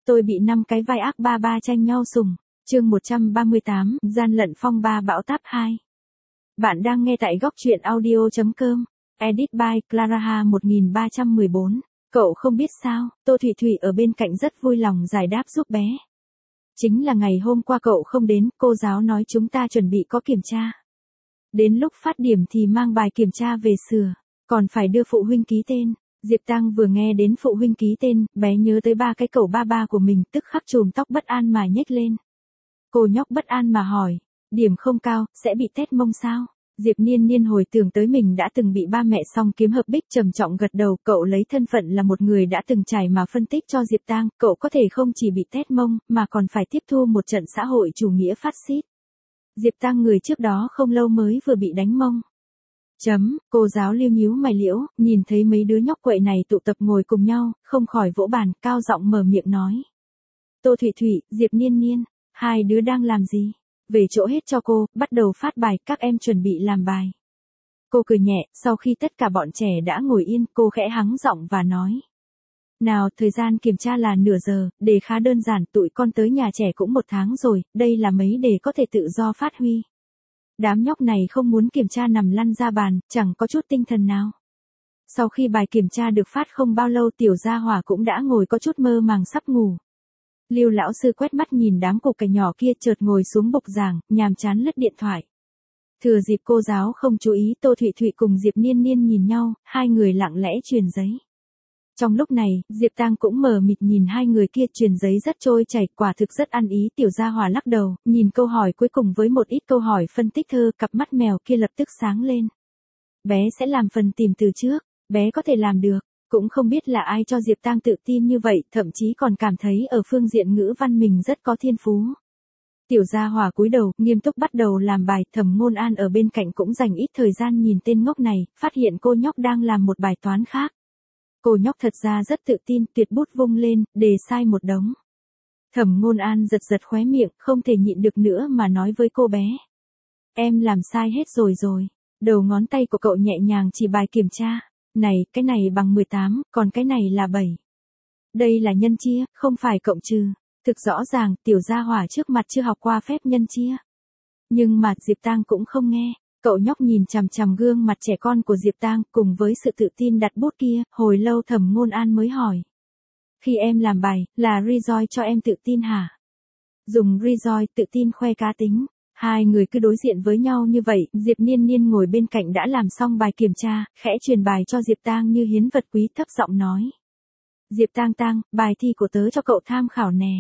Tôi bị 5 cái vai ác ba ba tranh nhau sủng. Chương 138, gian lận phong ba bão táp 2. Bạn đang nghe tại góc truyện audio.com. Edit by Clara 1314. Cậu không biết sao, Tô Thủy Thủy ở bên cạnh rất vui lòng giải đáp giúp bé. Chính là ngày hôm qua cậu không đến, cô giáo nói chúng ta chuẩn bị có kiểm tra. Đến lúc phát điểm thì mang bài kiểm tra về sửa, còn phải đưa phụ huynh ký tên. Diệp Tăng vừa nghe đến phụ huynh ký tên, bé nhớ tới 3 cái cậu ba ba của mình, tức khắc chùm tóc bất an mà nhếch lên. Cô nhóc bất an mà hỏi, điểm không cao, sẽ bị tét mông sao? Diệp Niên Niên hồi tưởng tới mình đã từng bị ba mẹ song kiếm hợp bích, trầm trọng gật đầu. Cậu lấy thân phận là một người đã từng trải mà phân tích cho Diệp Tăng, cậu có thể không chỉ bị tét mông, mà còn phải tiếp thu một trận xã hội chủ nghĩa phát xít. Diệp Tăng người trước đó không lâu mới vừa bị đánh mông. Cô giáo Lưu nhíu mày liễu, nhìn thấy mấy đứa nhóc quậy này tụ tập ngồi cùng nhau, không khỏi vỗ bàn, cao giọng mở miệng nói. Tô Thủy Thủy, Diệp Niên Niên, hai đứa đang làm gì? Về chỗ hết cho cô, bắt đầu phát bài, các em chuẩn bị làm bài. Cô cười nhẹ, sau khi tất cả bọn trẻ đã ngồi yên, cô khẽ hắng giọng và nói. Nào, thời gian kiểm tra là nửa giờ, đề khá đơn giản, tụi con tới nhà trẻ cũng 1 tháng rồi, đây là mấy đề có thể tự do phát huy. Đám nhóc này không muốn kiểm tra nằm lăn ra bàn, chẳng có chút tinh thần nào. Sau khi bài kiểm tra được phát không bao lâu, Tiểu Gia Hỏa cũng đã ngồi có chút mơ màng sắp ngủ. Lưu lão sư quét mắt nhìn đám cục cải nhỏ kia, chợt ngồi xuống bục giảng, nhàm chán lướt điện thoại. Thừa dịp cô giáo không chú ý, Tô Thủy Thủy cùng Diệp Niên Niên nhìn nhau, hai người lặng lẽ truyền giấy. Trong lúc này, Diệp Tăng cũng mờ mịt nhìn hai người kia truyền giấy rất trôi chảy, quả thực rất ăn ý. Tiểu Gia Hỏa lắc đầu, nhìn câu hỏi cuối cùng với một ít câu hỏi phân tích thơ, cặp mắt mèo kia lập tức sáng lên. Bé sẽ làm phần tìm từ trước, bé có thể làm được. Cũng không biết là ai cho Diệp Tăng tự tin như vậy, thậm chí còn cảm thấy ở phương diện ngữ văn mình rất có thiên phú. Tiểu Gia Hỏa cúi đầu, nghiêm túc bắt đầu làm bài. Thẩm Ngôn An ở bên cạnh cũng dành ít thời gian nhìn tên ngốc này, phát hiện cô nhóc đang làm một bài toán khác. Cô nhóc thật ra rất tự tin, tuyệt bút vung lên, đề sai một đống. Thẩm Ngôn An giật giật khóe miệng, không thể nhịn được nữa mà nói với cô bé. Em làm sai hết rồi. Đầu ngón tay của cậu nhẹ nhàng chỉ bài kiểm tra. Này, cái này bằng 18, còn cái này là 7. Đây là nhân chia, không phải cộng trừ. Thực rõ ràng, Tiểu Gia Hỏa trước mặt chưa học qua phép nhân chia. Nhưng mà Diệp Tăng cũng không nghe. Cậu nhóc nhìn chằm chằm gương mặt trẻ con của Diệp Tăng, cùng với sự tự tin đặt bút kia, hồi lâu Thẩm Ngôn An mới hỏi. Khi em làm bài, là Rejoice cho em tự tin hả? Dùng Rejoice tự tin khoe cá tính. Hai người cứ đối diện với nhau như vậy, Diệp Niên Niên ngồi bên cạnh đã làm xong bài kiểm tra, khẽ truyền bài cho Diệp Tăng như hiến vật quý, thấp giọng nói. Diệp Tăng Tăng, bài thi của tớ cho cậu tham khảo nè.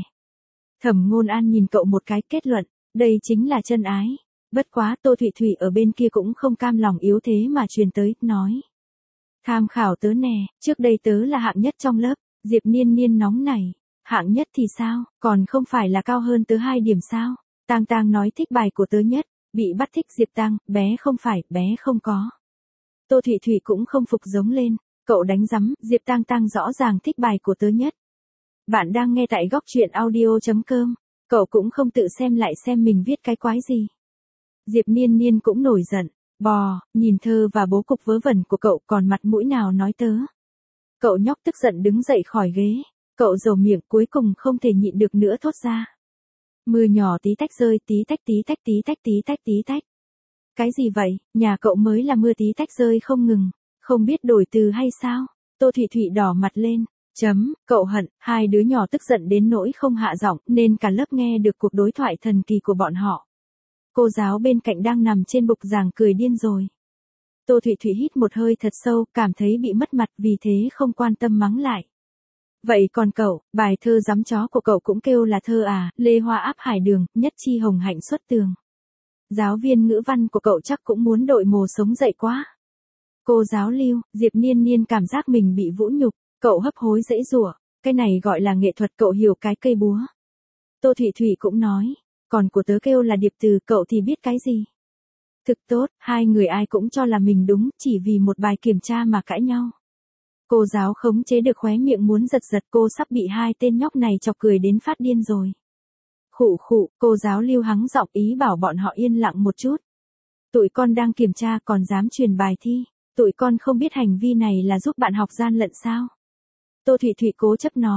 Thẩm Ngôn An nhìn cậu một cái, kết luận, đây chính là chân ái. Bất quá, Tô Thủy Thủy ở bên kia cũng không cam lòng yếu thế mà truyền tới, nói. Tham khảo tớ nè, trước đây tớ là hạng nhất trong lớp. Diệp Niên Niên nóng nảy. Hạng nhất thì sao, còn không phải là cao hơn tớ 2 điểm sao? Tang Tang nói thích bài của tớ nhất, bị bắt thích. Diệp Tăng, bé không phải, bé không có. Tô Thủy Thủy cũng không phục giống lên, cậu đánh rắm, Diệp Tang Tang rõ ràng thích bài của tớ nhất. Bạn đang nghe tại góc truyện audio.com, cậu cũng không tự xem lại xem mình viết cái quái gì. Diệp Niên Niên cũng nổi giận, bò, nhìn thơ và bố cục vớ vẩn của cậu còn mặt mũi nào nói tớ. Cậu nhóc tức giận đứng dậy khỏi ghế, cậu dầu miệng cuối cùng không thể nhịn được nữa thốt ra. Mưa nhỏ tí tách rơi, tí tách tí tách tí tách tí tách tí tách. Cái gì vậy, nhà cậu mới là mưa tí tách rơi không ngừng, không biết đổi từ hay sao? Tô Thủy Thủy đỏ mặt lên, cậu hận. Hai đứa nhỏ tức giận đến nỗi không hạ giọng, nên cả lớp nghe được cuộc đối thoại thần kỳ của bọn họ. Cô giáo bên cạnh đang nằm trên bục giảng cười điên rồi. Tô Thủy Thủy hít một hơi thật sâu, cảm thấy bị mất mặt, vì thế không quan tâm mắng lại. Vậy còn cậu, bài thơ giám chó của cậu cũng kêu là thơ à? Lê Hoa áp hải đường, nhất chi hồng hạnh xuất tường. Giáo viên ngữ văn của cậu chắc cũng muốn đội mồ sống dậy quá. Cô giáo Lưu, Diệp Niên Niên cảm giác mình bị vũ nhục, cậu hấp hối giãy giụa, cái này gọi là nghệ thuật, cậu hiểu cái cây búa. Tô Thủy Thủy cũng nói, còn của tớ kêu là điệp từ, cậu thì biết cái gì? Thực tốt, hai người ai cũng cho là mình đúng, chỉ vì một bài kiểm tra mà cãi nhau. Cô giáo khống chế được khóe miệng muốn giật giật, cô sắp bị hai tên nhóc này chọc cười đến phát điên rồi. Khụ khụ, cô giáo Lưu hắng giọng ý bảo bọn họ yên lặng một chút. Tụi con đang kiểm tra còn dám truyền bài thi, tụi con không biết hành vi này là giúp bạn học gian lận sao? Tô Thủy Thủy cố chấp nói,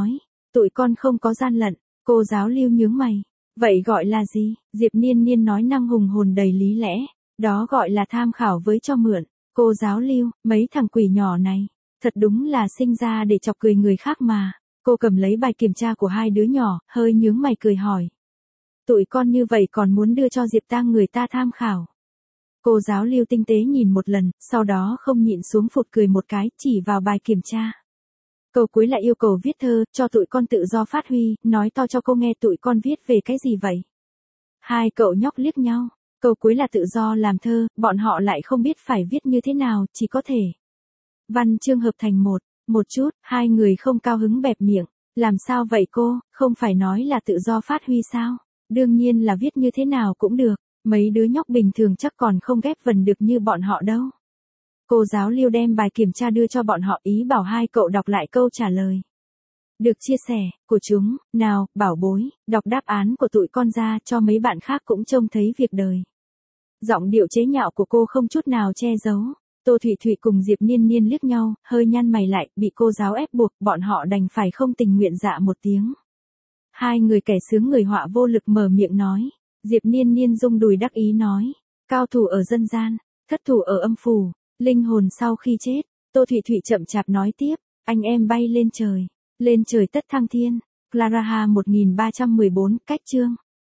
Tụi con không có gian lận, cô giáo Lưu nhướng mày. Vậy gọi là gì? Diệp Niên Niên nói năng hùng hồn đầy lý lẽ. Đó gọi là tham khảo với cho mượn. Cô giáo Lưu, mấy thằng quỷ nhỏ này, thật đúng là sinh ra để chọc cười người khác mà. Cô cầm lấy bài kiểm tra của hai đứa nhỏ, hơi nhướng mày cười hỏi. Tụi con như vậy còn muốn đưa cho Diệp Tang người ta tham khảo. Cô giáo Lưu tinh tế nhìn một lần, sau đó không nhịn xuống phụt cười một cái, chỉ vào bài kiểm tra. Câu cuối là yêu cầu viết thơ, cho tụi con tự do phát huy, nói to cho cô nghe tụi con viết về cái gì vậy. Hai cậu nhóc liếc nhau, câu cuối là tự do làm thơ, bọn họ lại không biết phải viết như thế nào, chỉ có thể văn chương hợp thành một chút, hai người không cao hứng bẹp miệng. Làm sao vậy cô, không phải nói là tự do phát huy sao? Đương nhiên là viết như thế nào cũng được, mấy đứa nhóc bình thường chắc còn không ghép vần được như bọn họ đâu. Cô giáo Lưu đem bài kiểm tra đưa cho bọn họ, ý bảo hai cậu đọc lại câu trả lời. Được chia sẻ, của chúng, nào, bảo bối, đọc đáp án của tụi con ra cho mấy bạn khác cũng trông thấy việc đời. Giọng điệu chế nhạo của cô không chút nào che giấu. Tô Thủy Thủy cùng Diệp Niên Niên liếc nhau, hơi nhăn mày lại, bị cô giáo ép buộc, bọn họ đành phải không tình nguyện dạ một tiếng. Hai người kẻ sướng người họa vô lực mở miệng nói. Diệp Niên Niên rung đùi đắc ý nói. Cao thủ ở dân gian, thất thủ ở âm phủ, linh hồn sau khi chết. Tô Thủy Thủy chậm chạp nói tiếp. Anh em bay lên trời tất thăng thiên. Clara 1314, cách chương.